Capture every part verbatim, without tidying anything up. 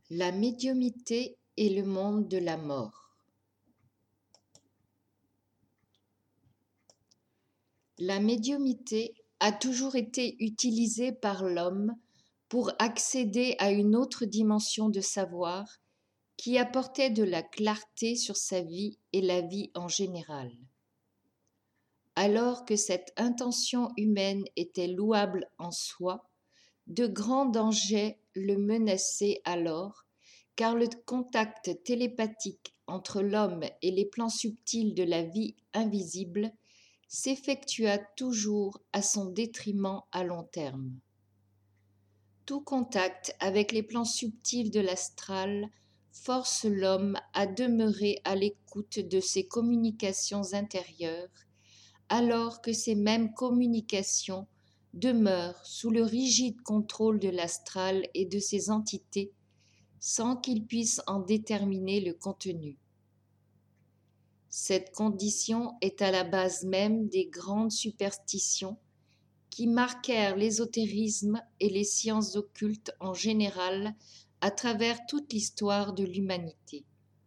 La médiumnité et le monde de la mort. La médiumnité a toujours été utilisée par l'homme pour accéder à une autre dimension de savoir qui apportait de la clarté sur sa vie et la vie en général. Alors que cette intention humaine était louable en soi, de grands dangers le menaçaient alors, car le contact télépathique entre l'homme et les plans subtils de la vie invisible s'effectua toujours à son détriment à long terme. Tout contact avec les plans subtils de l'astral force l'homme à demeurer à l'écoute de ses communications intérieures, alors que ces mêmes communications demeurent sous le rigide contrôle de l'astral et de ses entités, sans qu'il puisse en déterminer le contenu. Cette condition est à la base même des grandes superstitions qui marquèrent l'ésotérisme et les sciences occultes en général à travers toute l'histoire de l'humanité.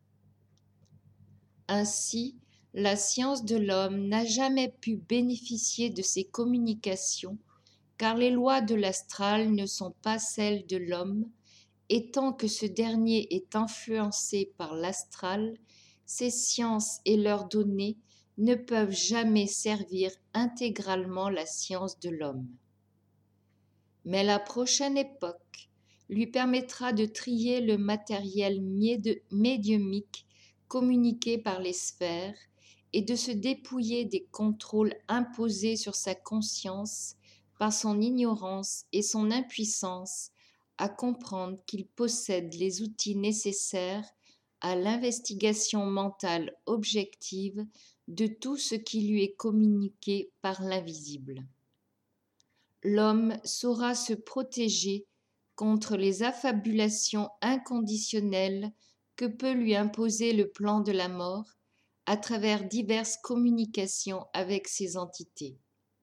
Ainsi, la science de l'homme n'a jamais pu bénéficier de ces communications, car les lois de l'astral ne sont pas celles de l'homme, et tant que ce dernier est influencé par l'astral, ces sciences et leurs données ne peuvent jamais servir intégralement la science de l'homme. Mais la prochaine époque lui permettra de trier le matériel médiumique communiqué par les sphères et de se dépouiller des contrôles imposés sur sa conscience par son ignorance et son impuissance à comprendre qu'il possède les outils nécessaires à l'investigation mentale objective de tout ce qui lui est communiqué par l'invisible. L'homme saura se protéger contre les affabulations inconditionnelles que peut lui imposer le plan de la mort à travers diverses communications avec ces entités.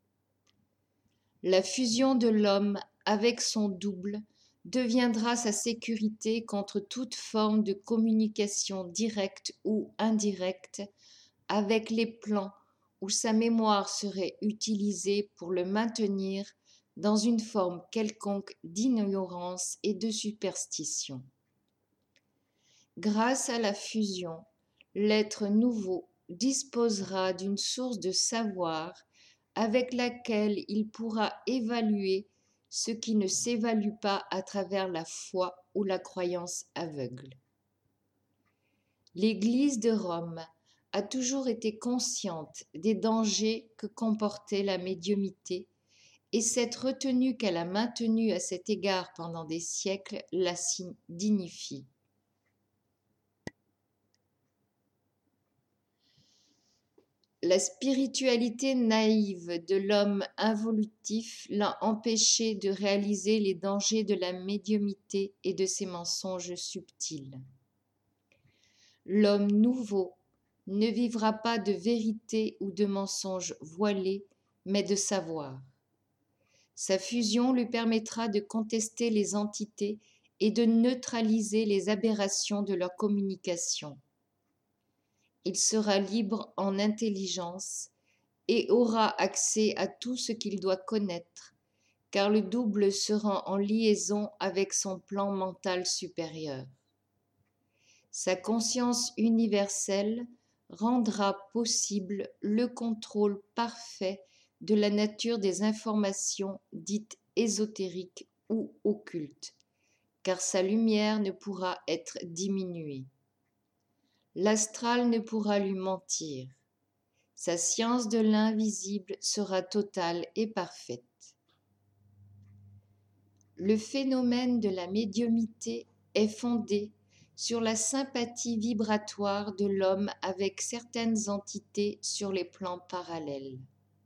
La fusion de l'homme avec son double deviendra sa sécurité contre toute forme de communication directe ou indirecte avec les plans où sa mémoire serait utilisée pour le maintenir dans une forme quelconque d'ignorance et de superstition. Grâce à la fusion, l'être nouveau disposera d'une source de savoir avec laquelle il pourra évaluer ce qui ne s'évalue pas à travers la foi ou la croyance aveugle. L'Église de Rome a toujours été consciente des dangers que comportait la médiumnité, et cette retenue qu'elle a maintenue à cet égard pendant des siècles la dignifie. La spiritualité naïve de l'homme involutif l'a empêché de réaliser les dangers de la médiumnité et de ses mensonges subtils. L'homme nouveau ne vivra pas de vérité ou de mensonges voilés, mais de savoir. Sa fusion lui permettra de contester les entités et de neutraliser les aberrations de leur communication. Il sera libre en intelligence et aura accès à tout ce qu'il doit connaître, car le double sera en liaison avec son plan mental supérieur. Sa conscience universelle rendra possible le contrôle parfait de la nature des informations dites ésotériques ou occultes, car sa lumière ne pourra être diminuée. L'astral ne pourra lui mentir. Sa science de l'invisible sera totale et parfaite. Le phénomène de la médiumnité est fondé sur la sympathie vibratoire de l'homme avec certaines entités sur les plans parallèles.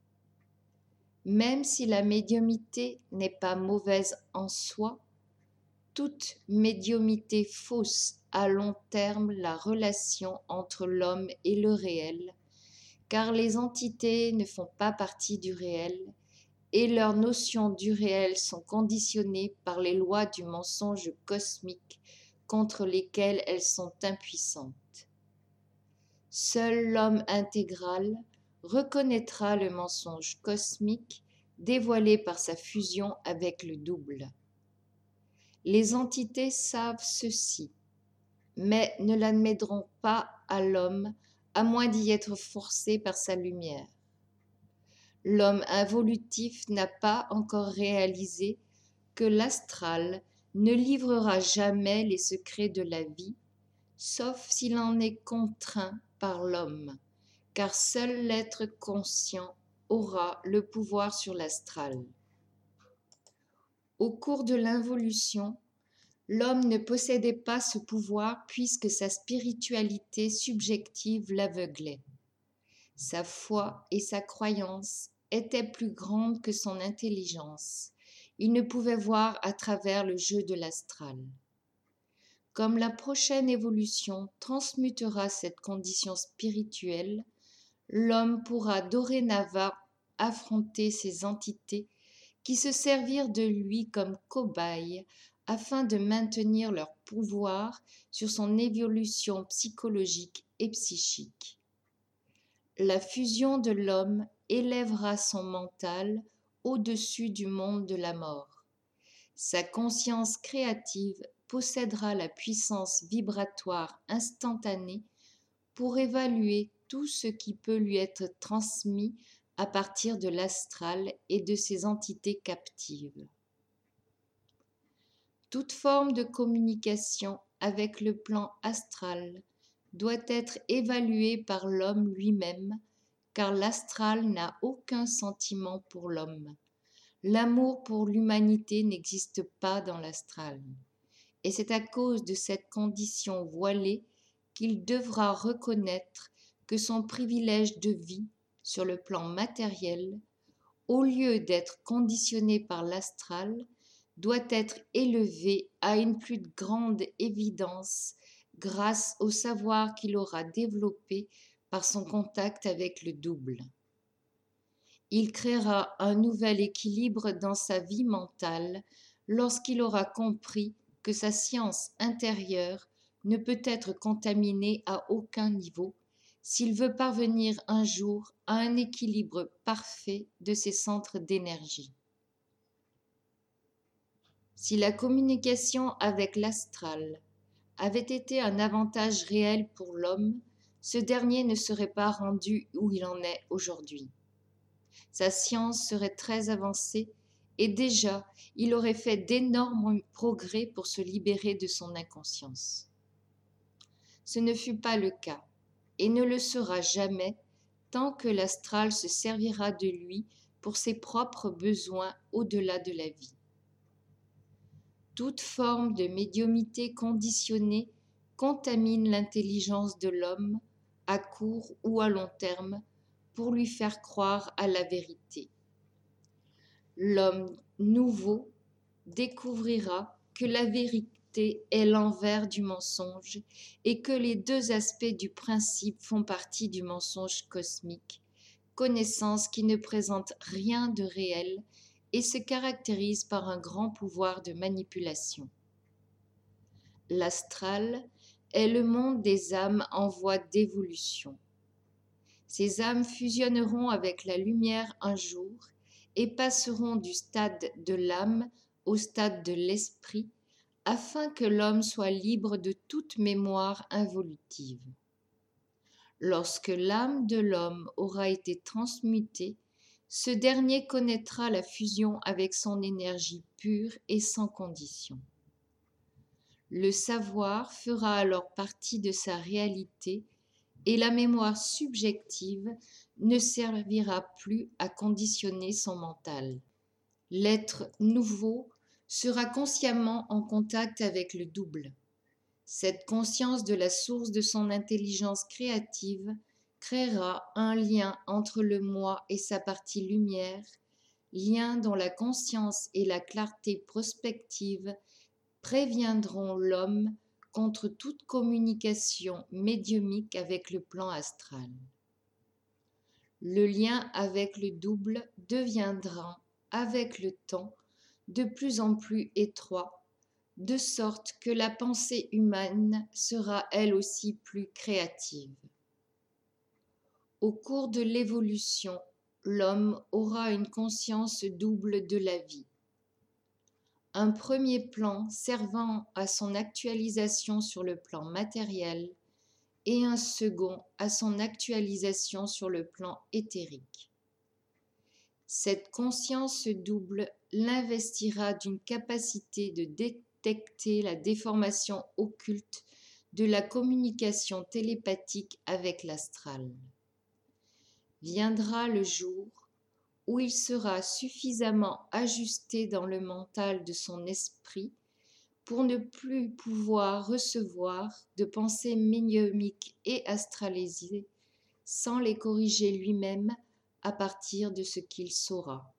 Même si la médiumnité n'est pas mauvaise en soi, toute médiumnité fausse à long terme la relation entre l'homme et le réel, car les entités ne font pas partie du réel et leurs notions du réel sont conditionnées par les lois du mensonge cosmique contre lesquelles elles sont impuissantes. Seul l'homme intégral reconnaîtra le mensonge cosmique dévoilé par sa fusion avec le double. Les entités savent ceci, mais ne l'admettront pas à l'homme à moins d'y être forcé par sa lumière. L'homme involutif n'a pas encore réalisé que l'astral ne livrera jamais les secrets de la vie, sauf s'il en est contraint par l'homme, car seul l'être conscient aura le pouvoir sur l'astral. Au cours de l'involution, l'homme ne possédait pas ce pouvoir puisque sa spiritualité subjective l'aveuglait. Sa foi et sa croyance étaient plus grandes que son intelligence. Il ne pouvait voir à travers le jeu de l'astral. Comme la prochaine évolution transmutera cette condition spirituelle, l'homme pourra dorénavant affronter ces entités qui se servirent de lui comme cobaye afin de maintenir leur pouvoir sur son évolution psychologique et psychique. La fusion de l'homme élèvera son mental au-dessus du monde de la mort. Sa conscience créative possédera la puissance vibratoire instantanée pour évaluer tout ce qui peut lui être transmis à partir de l'astral et de ses entités captives. Toute forme de communication avec le plan astral doit être évaluée par l'homme lui-même, car l'astral n'a aucun sentiment pour l'homme. L'amour pour l'humanité n'existe pas dans l'astral, et c'est à cause de cette condition voilée qu'il devra reconnaître que son privilège de vie sur le plan matériel, au lieu d'être conditionné par l'astral, doit être élevé à une plus grande évidence grâce au savoir qu'il aura développé par son contact avec le double. Il créera un nouvel équilibre dans sa vie mentale lorsqu'il aura compris que sa science intérieure ne peut être contaminée à aucun niveau s'il veut parvenir un jour à un équilibre parfait de ses centres d'énergie. Si la communication avec l'astral avait été un avantage réel pour l'homme, ce dernier ne serait pas rendu où il en est aujourd'hui. Sa science serait très avancée et déjà il aurait fait d'énormes progrès pour se libérer de son inconscience. Ce ne fut pas le cas et ne le sera jamais tant que l'astral se servira de lui pour ses propres besoins au-delà de la vie. Toute forme de médiumnité conditionnée contamine l'intelligence de l'homme à court ou à long terme pour lui faire croire à la vérité. L'homme nouveau découvrira que la vérité est l'envers du mensonge et que les deux aspects du principe font partie du mensonge cosmique, connaissance qui ne présente rien de réel et se caractérise par un grand pouvoir de manipulation. L'astral est le monde des âmes en voie d'évolution. Ces âmes fusionneront avec la lumière un jour et passeront du stade de l'âme au stade de l'esprit afin que l'homme soit libre de toute mémoire involutive. Lorsque l'âme de l'homme aura été transmutée, ce dernier connaîtra la fusion avec son énergie pure et sans condition. Le savoir fera alors partie de sa réalité et la mémoire subjective ne servira plus à conditionner son mental. L'être nouveau sera consciemment en contact avec le double. Cette conscience de la source de son intelligence créative créera un lien entre le moi et sa partie lumière, lien dont la conscience et la clarté prospective préviendront l'homme contre toute communication médiumique avec le plan astral. Le lien avec le double deviendra, avec le temps, de plus en plus étroit de sorte que la pensée humaine sera elle aussi plus créative. Au cours de l'évolution, l'homme aura une conscience double de la vie. Un premier plan servant à son actualisation sur le plan matériel et un second à son actualisation sur le plan éthérique. Cette conscience double l'investira d'une capacité de détecter la déformation occulte de la communication télépathique avec l'astral. Viendra le jour où il sera suffisamment ajusté dans le mental de son esprit pour ne plus pouvoir recevoir de pensées médiumniques et astralisées sans les corriger lui-même à partir de ce qu'il saura.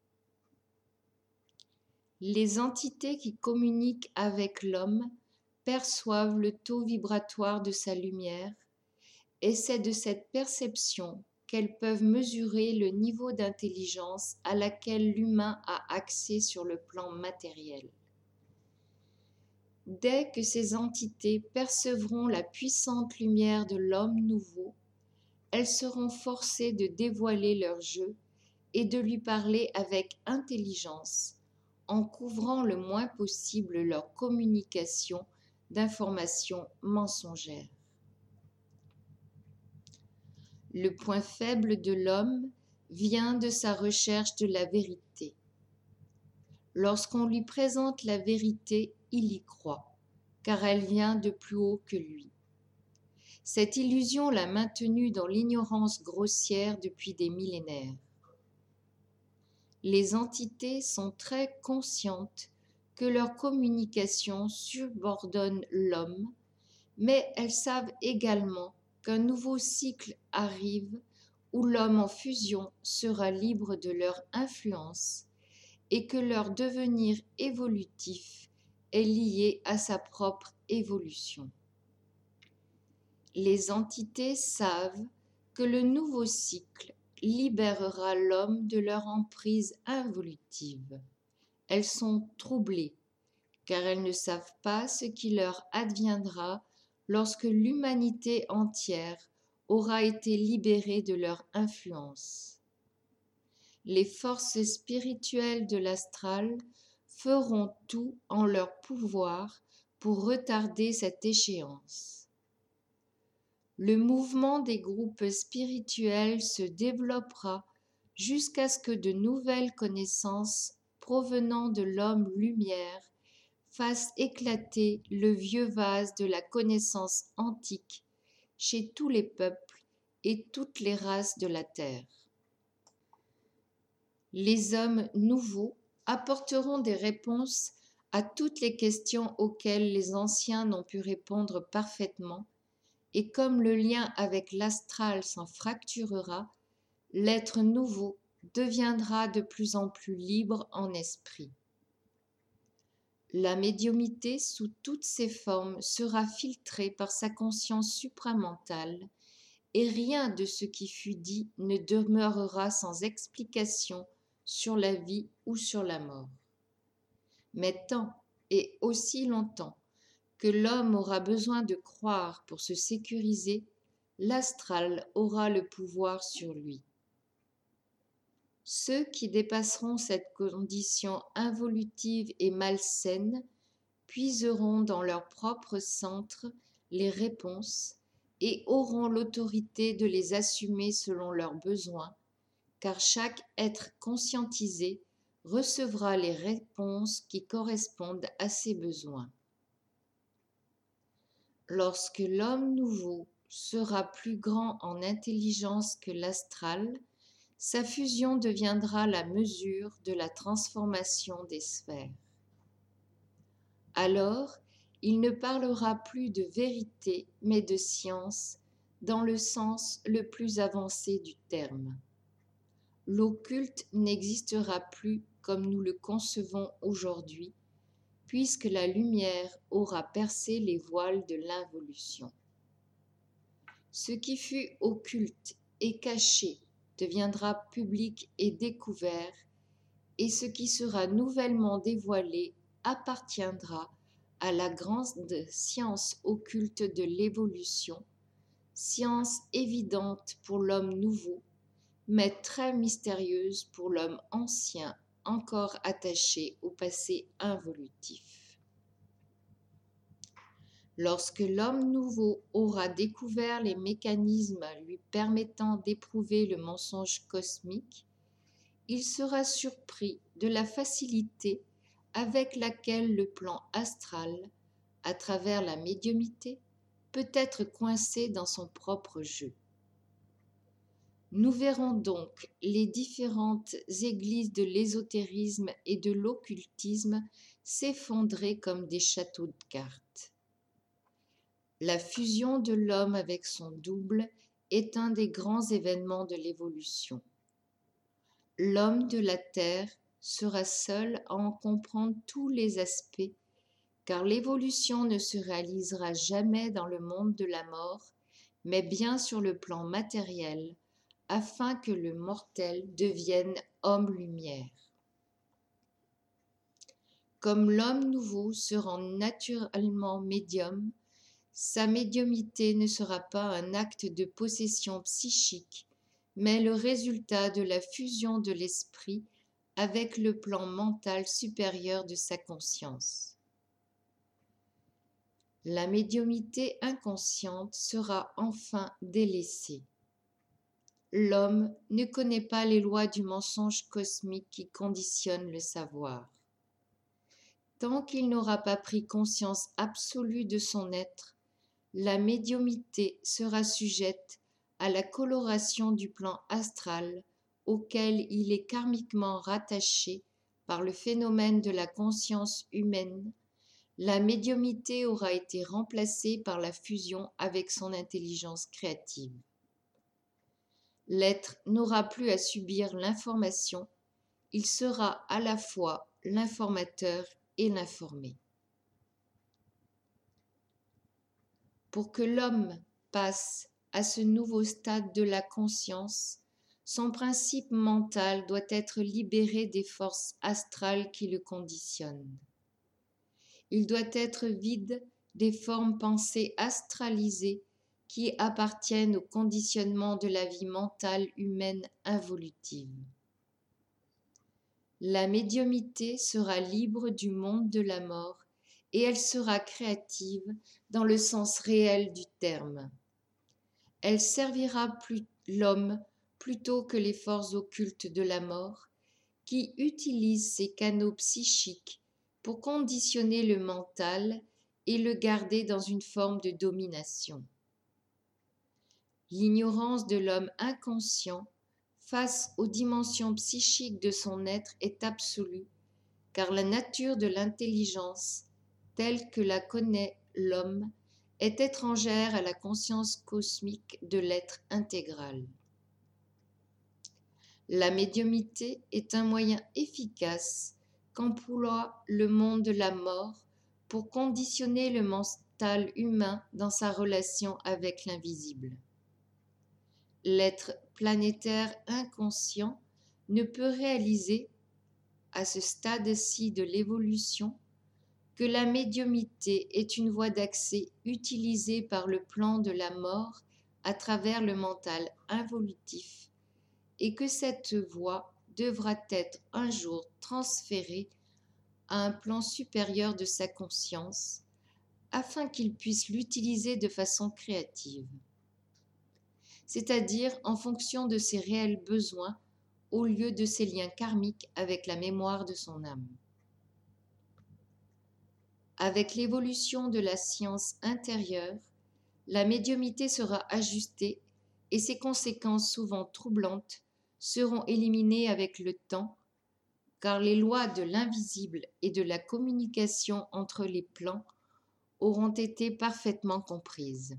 Les entités qui communiquent avec l'homme perçoivent le taux vibratoire de sa lumière et c'est de cette perception qu'elles peuvent mesurer le niveau d'intelligence à laquelle l'humain a accès sur le plan matériel. Dès que ces entités percevront la puissante lumière de l'homme nouveau, elles seront forcées de dévoiler leur jeu et de lui parler avec intelligence, en couvrant le moins possible leur communication d'informations mensongères. Le point faible de l'homme vient de sa recherche de la vérité. Lorsqu'on lui présente la vérité, il y croit, car elle vient de plus haut que lui. Cette illusion l'a maintenu dans l'ignorance grossière depuis des millénaires. Les entités sont très conscientes que leur communication subordonne l'homme, mais elles savent également qu'un nouveau cycle arrive où l'homme en fusion sera libre de leur influence et que leur devenir évolutif est lié à sa propre évolution. Les entités savent que le nouveau cycle libérera l'homme de leur emprise involutive. Elles sont troublées, car elles ne savent pas ce qui leur adviendra lorsque l'humanité entière aura été libérée de leur influence. Les forces spirituelles de l'astral feront tout en leur pouvoir pour retarder cette échéance. Le mouvement des groupes spirituels se développera jusqu'à ce que de nouvelles connaissances provenant de l'homme lumière fassent éclater le vieux vase de la connaissance antique chez tous les peuples et toutes les races de la terre. Les hommes nouveaux apporteront des réponses à toutes les questions auxquelles les anciens n'ont pu répondre parfaitement, et comme le lien avec l'astral s'en fracturera, l'être nouveau deviendra de plus en plus libre en esprit. La médiumnité sous toutes ses formes sera filtrée par sa conscience supramentale et rien de ce qui fut dit ne demeurera sans explication sur la vie ou sur la mort. Mais tant et aussi longtemps que l'homme aura besoin de croire pour se sécuriser, l'astral aura le pouvoir sur lui. Ceux qui dépasseront cette condition involutive et malsaine puiseront dans leur propre centre les réponses et auront l'autorité de les assumer selon leurs besoins, car chaque être conscientisé recevra les réponses qui correspondent à ses besoins. Lorsque l'homme nouveau sera plus grand en intelligence que l'astral, sa fusion deviendra la mesure de la transformation des sphères. Alors, il ne parlera plus de vérité, mais de science, dans le sens le plus avancé du terme. L'occulte n'existera plus comme nous le concevons aujourd'hui, puisque la lumière aura percé les voiles de l'involution. Ce qui fut occulte et caché deviendra public et découvert, et ce qui sera nouvellement dévoilé appartiendra à la grande science occulte de l'évolution, science évidente pour l'homme nouveau, mais très mystérieuse pour l'homme ancien, encore attaché au passé involutif. Lorsque l'homme nouveau aura découvert les mécanismes lui permettant d'éprouver le mensonge cosmique, il sera surpris de la facilité avec laquelle le plan astral, à travers la médiumnité, peut être coincé dans son propre jeu. Nous verrons donc les différentes églises de l'ésotérisme et de l'occultisme s'effondrer comme des châteaux de cartes. La fusion de l'homme avec son double est un des grands événements de l'évolution. L'homme de la terre sera seul à en comprendre tous les aspects, car l'évolution ne se réalisera jamais dans le monde de la mort, mais bien sur le plan matériel, afin que le mortel devienne homme-lumière. Comme l'homme nouveau se rend naturellement médium, sa médiumnité ne sera pas un acte de possession psychique, mais le résultat de la fusion de l'esprit avec le plan mental supérieur de sa conscience. La médiumnité inconsciente sera enfin délaissée. L'homme ne connaît pas les lois du mensonge cosmique qui conditionnent le savoir. Tant qu'il n'aura pas pris conscience absolue de son être, la médiumnité sera sujette à la coloration du plan astral auquel il est karmiquement rattaché par le phénomène de la conscience humaine. La médiumnité aura été remplacée par la fusion avec son intelligence créative. L'être n'aura plus à subir l'information, il sera à la fois l'informateur et l'informé. Pour que l'homme passe à ce nouveau stade de la conscience, son principe mental doit être libéré des forces astrales qui le conditionnent. Il doit être vide des formes pensées astralisées qui appartiennent au conditionnement de la vie mentale humaine involutive. La médiumnité sera libre du monde de la mort et elle sera créative dans le sens réel du terme. Elle servira plus l'homme plutôt que les forces occultes de la mort qui utilisent ces canaux psychiques pour conditionner le mental et le garder dans une forme de domination. L'ignorance de l'homme inconscient face aux dimensions psychiques de son être est absolue, car la nature de l'intelligence, telle que la connaît l'homme, est étrangère à la conscience cosmique de l'être intégral. La médiumnité est un moyen efficace qu'emploie le monde de la mort pour conditionner le mental humain dans sa relation avec l'invisible. L'être planétaire inconscient ne peut réaliser, à ce stade-ci de l'évolution, que la médiumnité est une voie d'accès utilisée par le plan de la mort à travers le mental involutif et que cette voie devra être un jour transférée à un plan supérieur de sa conscience afin qu'il puisse l'utiliser de façon créative, c'est-à-dire en fonction de ses réels besoins au lieu de ses liens karmiques avec la mémoire de son âme. Avec l'évolution de la science intérieure, la médiumnité sera ajustée et ses conséquences souvent troublantes seront éliminées avec le temps, car les lois de l'invisible et de la communication entre les plans auront été parfaitement comprises.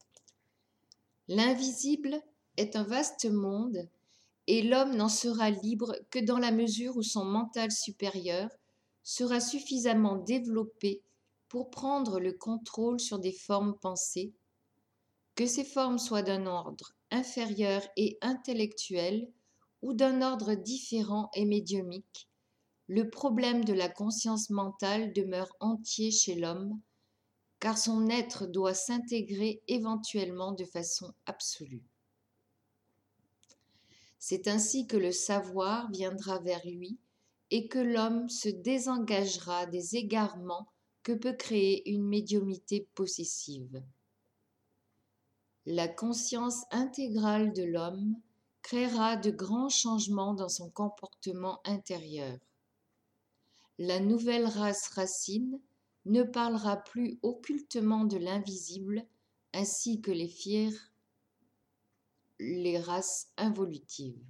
L'invisible est un vaste monde et l'homme n'en sera libre que dans la mesure où son mental supérieur sera suffisamment développé pour prendre le contrôle sur des formes pensées, que ces formes soient d'un ordre inférieur et intellectuel ou d'un ordre différent et médiumique, le problème de la conscience mentale demeure entier chez l'homme, car son être doit s'intégrer éventuellement de façon absolue. C'est ainsi que le savoir viendra vers lui et que l'homme se désengagera des égarements que peut créer une médiumnité possessive. La conscience intégrale de l'homme créera de grands changements dans son comportement intérieur. La nouvelle race racine ne parlera plus occultement de l'invisible, ainsi que les firent les races involutives.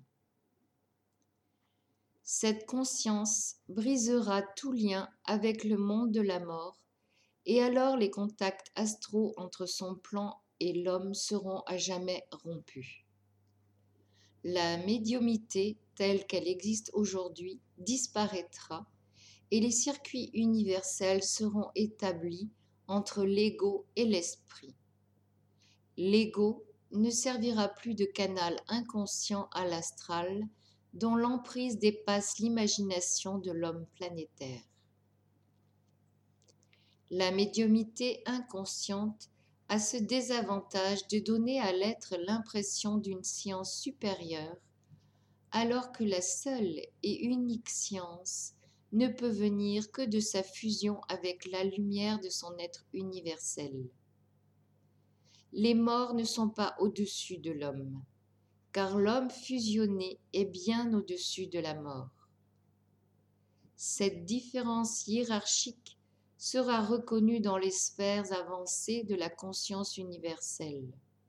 Cette conscience brisera tout lien avec le monde de la mort, et alors les contacts astraux entre son plan et l'homme seront à jamais rompus. La médiumnité telle qu'elle existe aujourd'hui disparaîtra et les circuits universels seront établis entre l'ego et l'esprit. L'ego ne servira plus de canal inconscient à l'astral dont l'emprise dépasse l'imagination de l'homme planétaire. La médiumnité inconsciente a ce désavantage de donner à l'être l'impression d'une science supérieure, alors que la seule et unique science ne peut venir que de sa fusion avec la lumière de son être universel. Les morts ne sont pas au-dessus de l'homme, car l'homme fusionné est bien au-dessus de la mort. Cette différence hiérarchique sera reconnue dans les sphères avancées de la conscience universelle.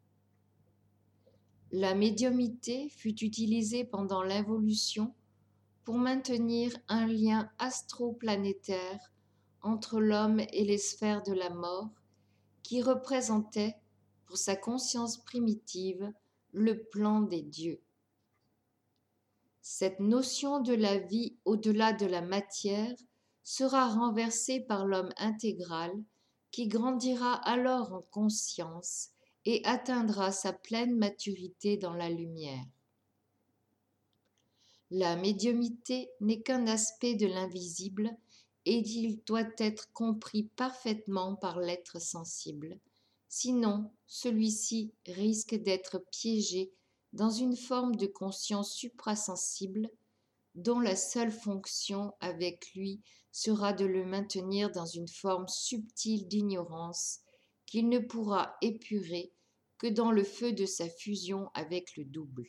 La médiumnité fut utilisée pendant l'involution pour maintenir un lien astro-planétaire entre l'homme et les sphères de la mort qui représentait, pour sa conscience primitive, le plan des dieux. Cette notion de la vie au-delà de la matière sera renversée par l'homme intégral qui grandira alors en conscience et atteindra sa pleine maturité dans la lumière. La médiumnité n'est qu'un aspect de l'invisible et il doit être compris parfaitement par l'être sensible, sinon celui-ci risque d'être piégé dans une forme de conscience suprasensible dont la seule fonction avec lui sera de le maintenir dans une forme subtile d'ignorance qu'il ne pourra épurer que dans le feu de sa fusion avec le double.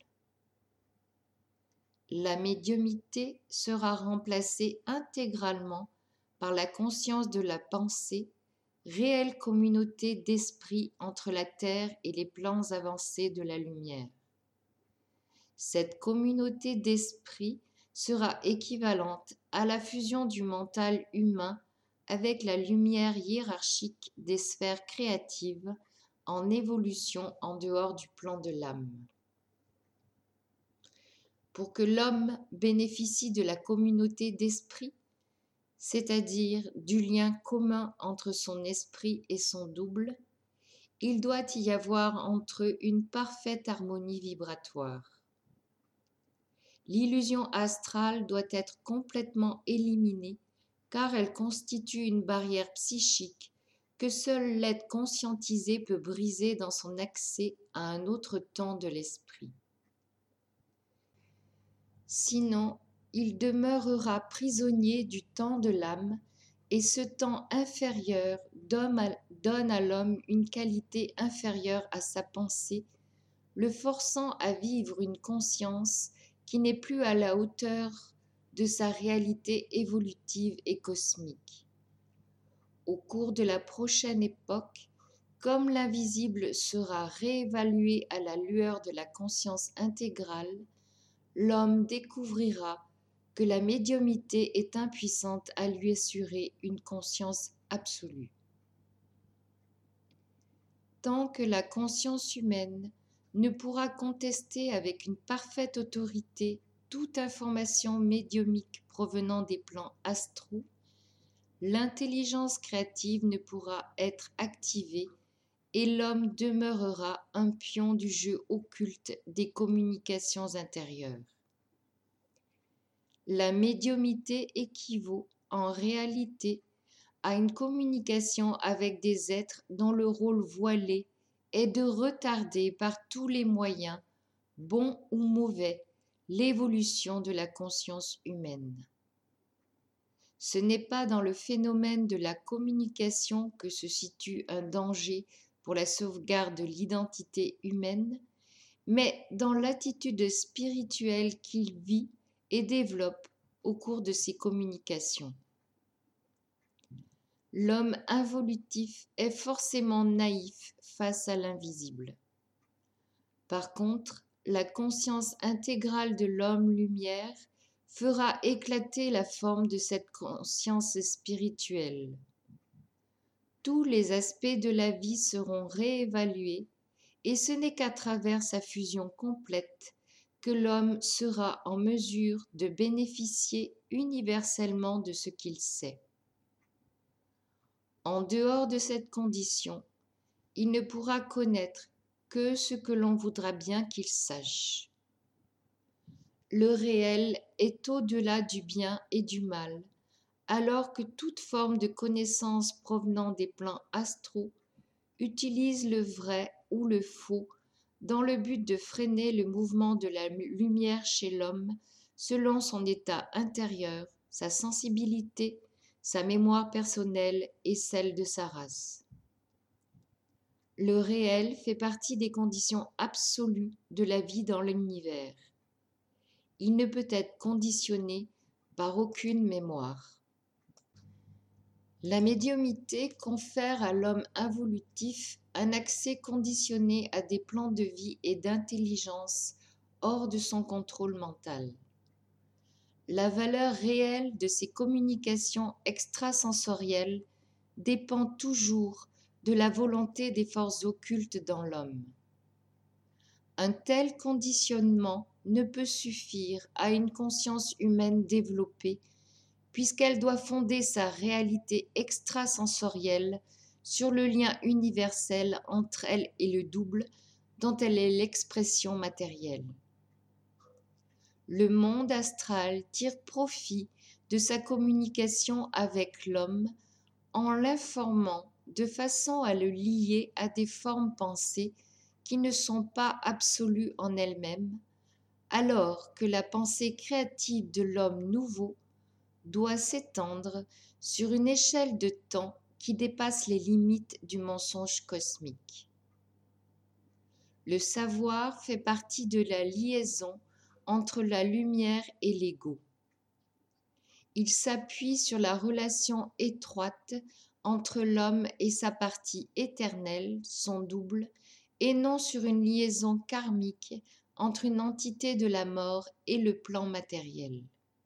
La médiumnité sera remplacée intégralement par la conscience de la pensée, réelle communauté d'esprit entre la terre et les plans avancés de la lumière. Cette communauté d'esprit sera équivalente à la fusion du mental humain avec la lumière hiérarchique des sphères créatives en évolution en dehors du plan de l'âme. Pour que l'homme bénéficie de la communauté d'esprit, c'est-à-dire du lien commun entre son esprit et son double, il doit y avoir entre eux une parfaite harmonie vibratoire. L'illusion astrale doit être complètement éliminée car elle constitue une barrière psychique que seul l'être conscientisé peut briser dans son accès à un autre temps de l'esprit. Sinon, il demeurera prisonnier du temps de l'âme et ce temps inférieur donne à l'homme une qualité inférieure à sa pensée, le forçant à vivre une conscience qui n'est plus à la hauteur de sa réalité évolutive et cosmique. Au cours de la prochaine époque, comme l'invisible sera réévalué à la lueur de la conscience intégrale, l'homme découvrira que la médiumnité est impuissante à lui assurer une conscience absolue. Tant que la conscience humaine ne pourra contester avec une parfaite autorité toute information médiumique provenant des plans astraux, l'intelligence créative ne pourra être activée et l'homme demeurera un pion du jeu occulte des communications intérieures. La médiumnité équivaut, en réalité, à une communication avec des êtres dont le rôle voilé est de retarder par tous les moyens, bons ou mauvais, l'évolution de la conscience humaine. Ce n'est pas dans le phénomène de la communication que se situe un danger pour la sauvegarde de l'identité humaine, mais dans l'attitude spirituelle qu'il vit et développe au cours de ces communications. L'homme involutif est forcément naïf face à l'invisible. Par contre, la conscience intégrale de l'homme-lumière fera éclater la forme de cette conscience spirituelle. Tous les aspects de la vie seront réévalués et ce n'est qu'à travers sa fusion complète que l'homme sera en mesure de bénéficier universellement de ce qu'il sait. En dehors de cette condition, il ne pourra connaître que ce que l'on voudra bien qu'il sache. Le réel est au-delà du bien et du mal, alors que toute forme de connaissance provenant des plans astraux utilise le vrai ou le faux dans le but de freiner le mouvement de la lumière chez l'homme selon son état intérieur, sa sensibilité, sa mémoire personnelle et celle de sa race. Le réel fait partie des conditions absolues de la vie dans l'univers. Il ne peut être conditionné par aucune mémoire. La médiumnité confère à l'homme involutif un accès conditionné à des plans de vie et d'intelligence hors de son contrôle mental. La valeur réelle de ces communications extrasensorielles dépend toujours de la volonté des forces occultes dans l'homme. Un tel conditionnement ne peut suffire à une conscience humaine développée puisqu'elle doit fonder sa réalité extrasensorielle sur le lien universel entre elle et le double dont elle est l'expression matérielle. Le monde astral tire profit de sa communication avec l'homme en l'informant de façon à le lier à des formes pensées qui ne sont pas absolues en elles-mêmes, alors que la pensée créative de l'homme nouveau doit s'étendre sur une échelle de temps qui dépasse les limites du mensonge cosmique. Le savoir fait partie de la liaison entre la lumière et l'ego. Il s'appuie sur la relation étroite entre l'homme et sa partie éternelle, son double, et non sur une liaison karmique entre une entité de la mort et le plan matériel.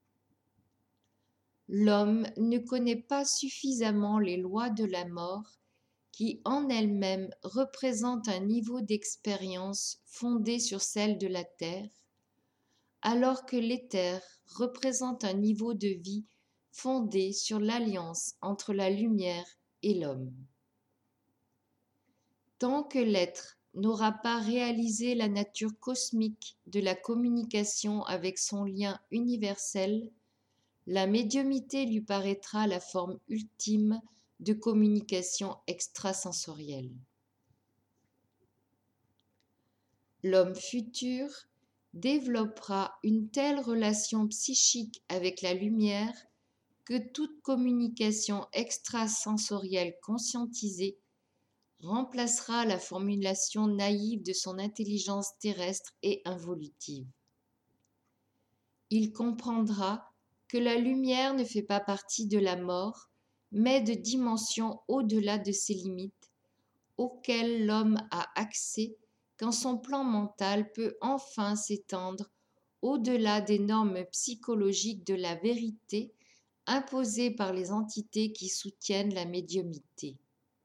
L'homme ne connaît pas suffisamment les lois de la mort qui en elles-mêmes représentent un niveau d'expérience fondé sur celle de la terre, alors que l'éther représente un niveau de vie fondé sur l'alliance entre la lumière et l'homme. Tant que l'être n'aura pas réalisé la nature cosmique de la communication avec son lien universel, la médiumnité lui paraîtra la forme ultime de communication extrasensorielle. L'homme futur développera une telle relation psychique avec la lumière que toute communication extrasensorielle conscientisée remplacera la formulation naïve de son intelligence terrestre et involutive. Il comprendra que la lumière ne fait pas partie de la mort, mais de dimensions au-delà de ses limites, auxquelles l'homme a accès quand son plan mental peut enfin s'étendre au-delà des normes psychologiques de la vérité imposées par les entités qui soutiennent la médiumnité.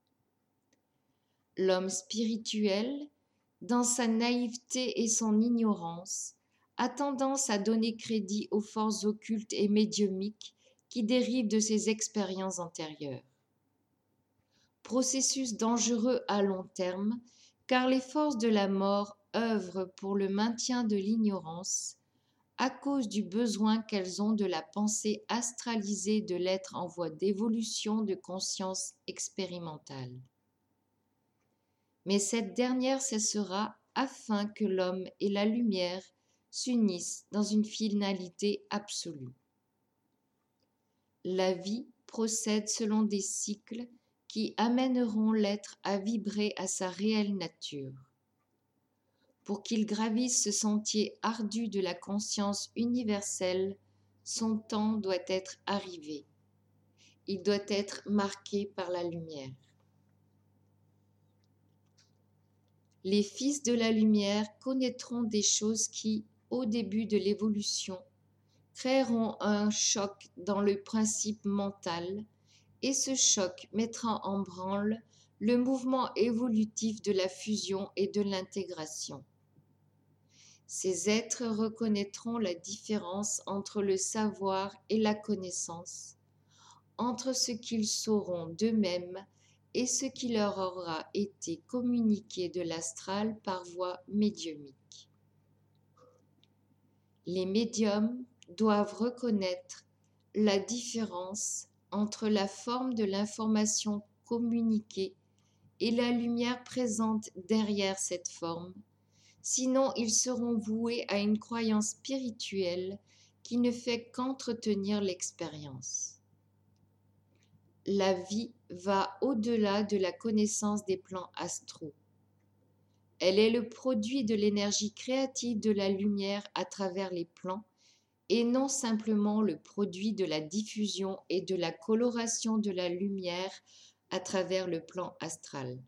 L'homme spirituel, dans sa naïveté et son ignorance, a tendance à donner crédit aux forces occultes et médiumiques qui dérivent de ses expériences antérieures. Processus dangereux à long terme, car les forces de la mort œuvrent pour le maintien de l'ignorance, à cause du besoin qu'elles ont de la pensée astralisée de l'être en voie d'évolution de conscience expérimentale. Mais cette dernière cessera afin que l'homme et la lumière s'unissent dans une finalité absolue. La vie procède selon des cycles qui amèneront l'être à vibrer à sa réelle nature. Pour qu'il gravisse ce sentier ardu de la conscience universelle, son temps doit être arrivé. Il doit être marqué par la lumière. Les fils de la lumière connaîtront des choses qui, au début de l'évolution, créeront un choc dans le principe mental, et ce choc mettra en branle le mouvement évolutif de la fusion et de l'intégration. Ces êtres reconnaîtront la différence entre le savoir et la connaissance, entre ce qu'ils sauront d'eux-mêmes et ce qui leur aura été communiqué de l'astral par voie médiumnique. Les médiums doivent reconnaître la différence entre la forme de l'information communiquée et la lumière présente derrière cette forme, sinon ils seront voués à une croyance spirituelle qui ne fait qu'entretenir l'expérience. La vie va au-delà de la connaissance des plans astraux. Elle est le produit de l'énergie créative de la lumière à travers les plans et non simplement le produit de la diffusion et de la coloration de la lumière à travers le plan astral.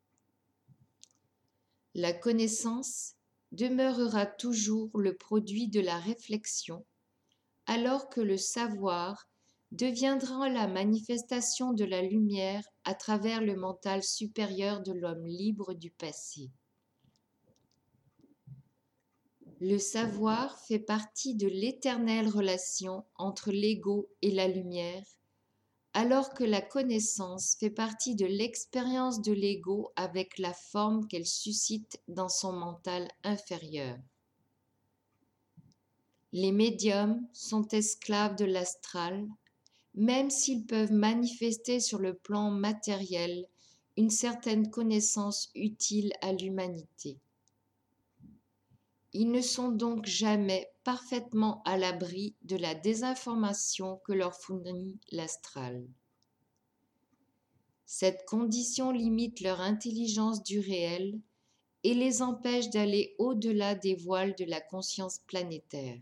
La connaissance demeurera toujours le produit de la réflexion, alors que le savoir deviendra la manifestation de la lumière à travers le mental supérieur de l'homme libre du passé. Le savoir fait partie de l'éternelle relation entre l'ego et la lumière, alors que la connaissance fait partie de l'expérience de l'ego avec la forme qu'elle suscite dans son mental inférieur. Les médiums sont esclaves de l'astral, même s'ils peuvent manifester sur le plan matériel une certaine connaissance utile à l'humanité. Ils ne sont donc jamais parfaitement à l'abri de la désinformation que leur fournit l'astral. Cette condition limite leur intelligence du réel et les empêche d'aller au-delà des voiles de la conscience planétaire.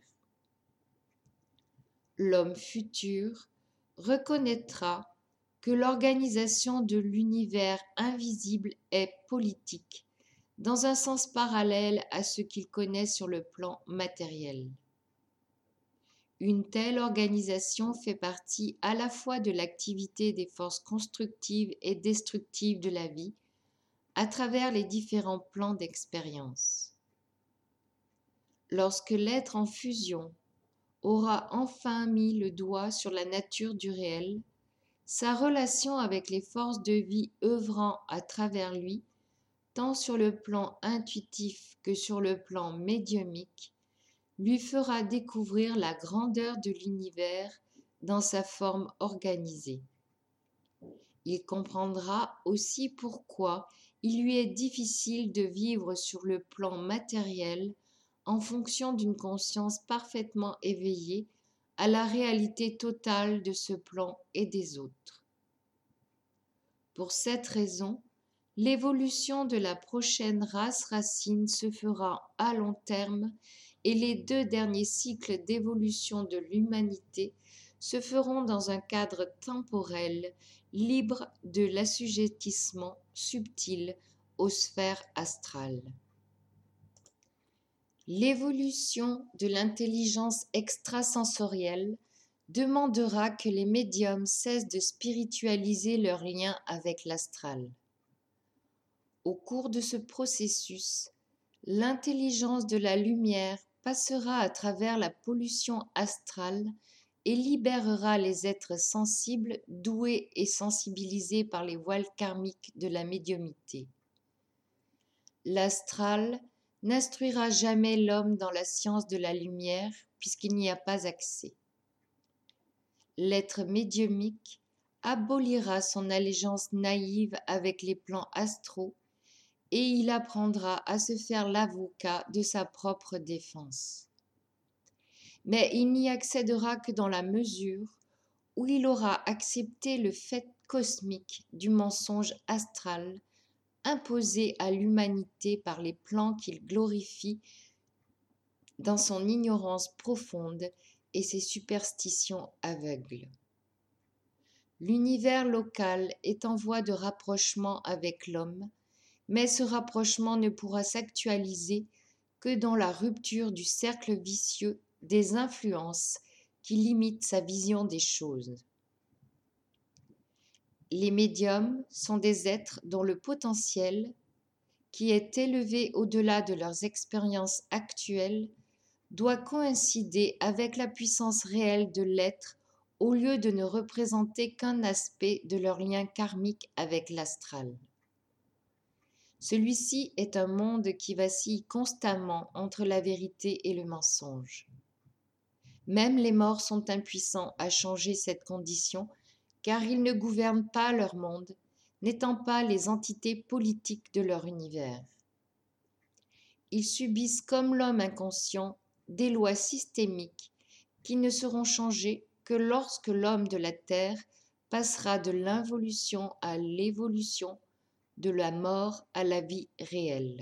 L'homme futur reconnaîtra que l'organisation de l'univers invisible est politique, dans un sens parallèle à ce qu'il connaît sur le plan matériel. Une telle organisation fait partie à la fois de l'activité des forces constructives et destructives de la vie, à travers les différents plans d'expérience. Lorsque l'être en fusion aura enfin mis le doigt sur la nature du réel, sa relation avec les forces de vie œuvrant à travers lui, tant sur le plan intuitif que sur le plan médiumnique, lui fera découvrir la grandeur de l'univers dans sa forme organisée. Il comprendra aussi pourquoi il lui est difficile de vivre sur le plan matériel en fonction d'une conscience parfaitement éveillée à la réalité totale de ce plan et des autres. Pour cette raison, l'évolution de la prochaine race racine se fera à long terme et les deux derniers cycles d'évolution de l'humanité se feront dans un cadre temporel libre de l'assujettissement subtil aux sphères astrales. L'évolution de l'intelligence extrasensorielle demandera que les médiums cessent de spiritualiser leur lien avec l'astral. Au cours de ce processus, l'intelligence de la lumière passera à travers la pollution astrale et libérera les êtres sensibles, doués et sensibilisés par les voiles karmiques de la médiumnité. L'astral n'instruira jamais l'homme dans la science de la lumière, puisqu'il n'y a pas accès. L'être médiumique abolira son allégeance naïve avec les plans astraux et il apprendra à se faire l'avocat de sa propre défense. Mais il n'y accédera que dans la mesure où il aura accepté le fait cosmique du mensonge astral imposé à l'humanité par les plans qu'il glorifie dans son ignorance profonde et ses superstitions aveugles. L'univers local est en voie de rapprochement avec l'homme, mais ce rapprochement ne pourra s'actualiser que dans la rupture du cercle vicieux des influences qui limitent sa vision des choses. Les médiums sont des êtres dont le potentiel, qui est élevé au-delà de leurs expériences actuelles, doit coïncider avec la puissance réelle de l'être au lieu de ne représenter qu'un aspect de leur lien karmique avec l'astral. Celui-ci est un monde qui vacille constamment entre la vérité et le mensonge. Même les morts sont impuissants à changer cette condition, car ils ne gouvernent pas leur monde, n'étant pas les entités politiques de leur univers. Ils subissent comme l'homme inconscient des lois systémiques qui ne seront changées que lorsque l'homme de la Terre passera de l'involution à l'évolution, de la mort à la vie réelle.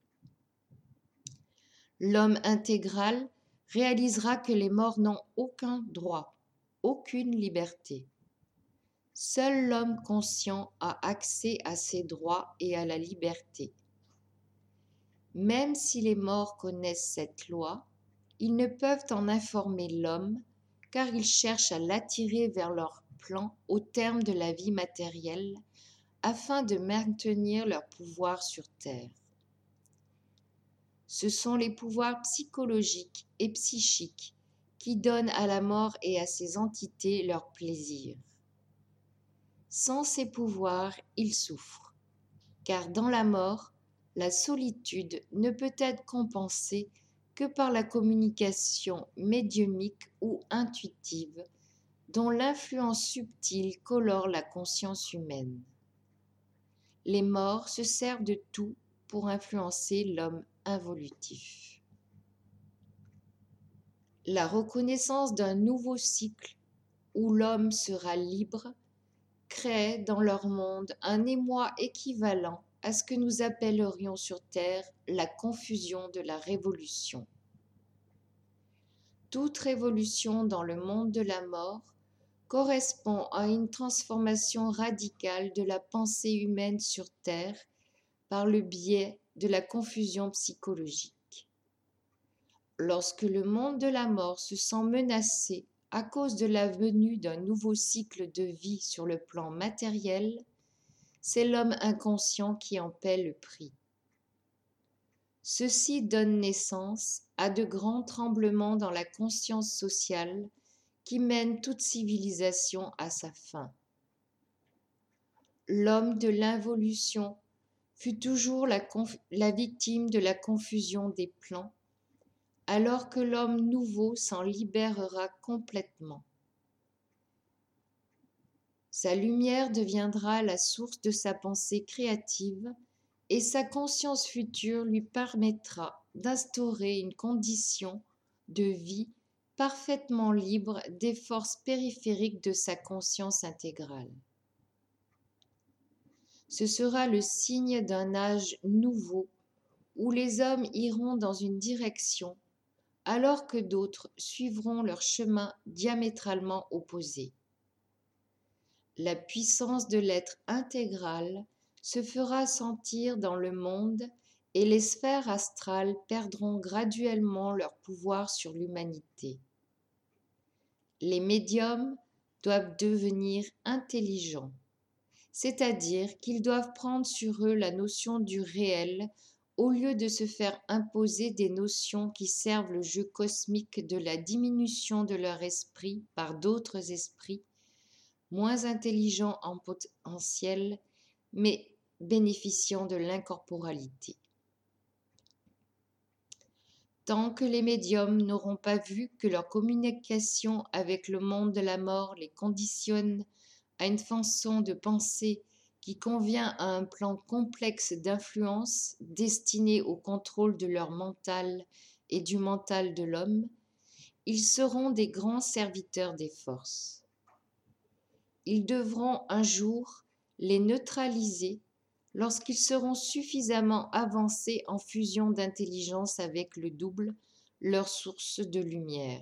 L'homme intégral réalisera que les morts n'ont aucun droit, aucune liberté. Seul l'homme conscient a accès à ses droits et à la liberté. Même si les morts connaissent cette loi, ils ne peuvent en informer l'homme car ils cherchent à l'attirer vers leur plan au terme de la vie matérielle afin de maintenir leur pouvoir sur Terre. Ce sont les pouvoirs psychologiques et psychiques qui donnent à la mort et à ses entités leur plaisir. Sans ces pouvoirs, ils souffrent, car dans la mort, la solitude ne peut être compensée que par la communication médiumique ou intuitive, dont l'influence subtile colore la conscience humaine. Les morts se servent de tout pour influencer l'homme involutif. La reconnaissance d'un nouveau cycle où l'homme sera libre crée dans leur monde un émoi équivalent à ce que nous appellerions sur Terre la confusion de la révolution. Toute révolution dans le monde de la mort correspond à une transformation radicale de la pensée humaine sur Terre par le biais de la confusion psychologique. Lorsque le monde de la mort se sent menacé à cause de la venue d'un nouveau cycle de vie sur le plan matériel, c'est l'homme inconscient qui en paie le prix. Ceci donne naissance à de grands tremblements dans la conscience sociale qui mènent toute civilisation à sa fin. L'homme de l'involution fut toujours la, conf- la victime de la confusion des plans, alors que l'homme nouveau s'en libérera complètement. Sa lumière deviendra la source de sa pensée créative et sa conscience future lui permettra d'instaurer une condition de vie parfaitement libre des forces périphériques de sa conscience intégrale. Ce sera le signe d'un âge nouveau où les hommes iront dans une direction alors que d'autres suivront leur chemin diamétralement opposé. La puissance de l'être intégral se fera sentir dans le monde et les sphères astrales perdront graduellement leur pouvoir sur l'humanité. Les médiums doivent devenir intelligents, c'est-à-dire qu'ils doivent prendre sur eux la notion du réel au lieu de se faire imposer des notions qui servent le jeu cosmique de la diminution de leur esprit par d'autres esprits, moins intelligents en potentiel, mais bénéficiant de l'incorporalité. Tant que les médiums n'auront pas vu que leur communication avec le monde de la mort les conditionne à une façon de penser qui convient à un plan complexe d'influence destiné au contrôle de leur mental et du mental de l'homme, ils seront des grands serviteurs des forces. Ils devront un jour les neutraliser lorsqu'ils seront suffisamment avancés en fusion d'intelligence avec le double, leur source de lumière.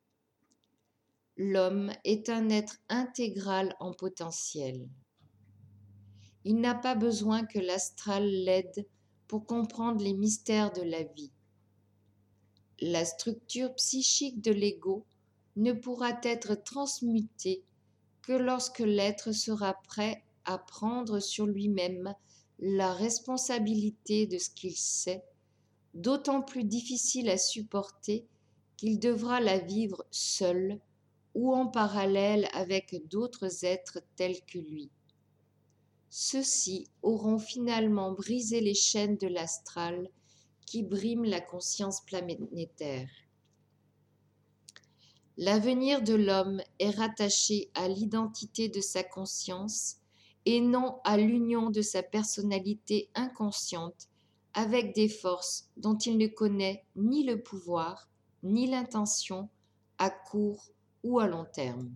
L'homme est un être intégral en potentiel. Il n'a pas besoin que l'astral l'aide pour comprendre les mystères de la vie. La structure psychique de l'ego ne pourra être transmutée que lorsque l'être sera prêt à prendre sur lui-même la responsabilité de ce qu'il sait, d'autant plus difficile à supporter qu'il devra la vivre seul ou en parallèle avec d'autres êtres tels que lui. Ceux-ci auront finalement brisé les chaînes de l'astral qui briment la conscience planétaire. L'avenir de l'homme est rattaché à l'identité de sa conscience et non à l'union de sa personnalité inconsciente avec des forces dont il ne connaît ni le pouvoir ni l'intention à court ou à long terme.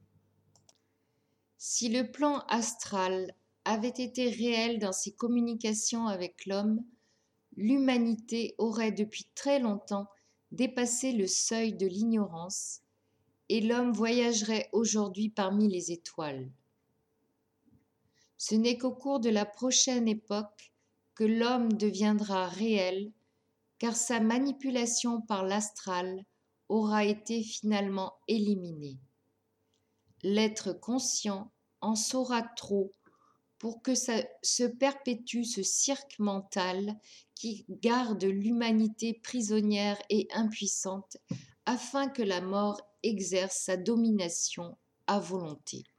Si le plan astral avait été réel dans ses communications avec l'homme, l'humanité aurait depuis très longtemps dépassé le seuil de l'ignorance et l'homme voyagerait aujourd'hui parmi les étoiles. Ce n'est qu'au cours de la prochaine époque que l'homme deviendra réel, car sa manipulation par l'astral aura été finalement éliminée. L'être conscient en saura trop pour que ça se perpétue ce cirque mental qui garde l'humanité prisonnière et impuissante afin que la mort exerce sa domination à volonté.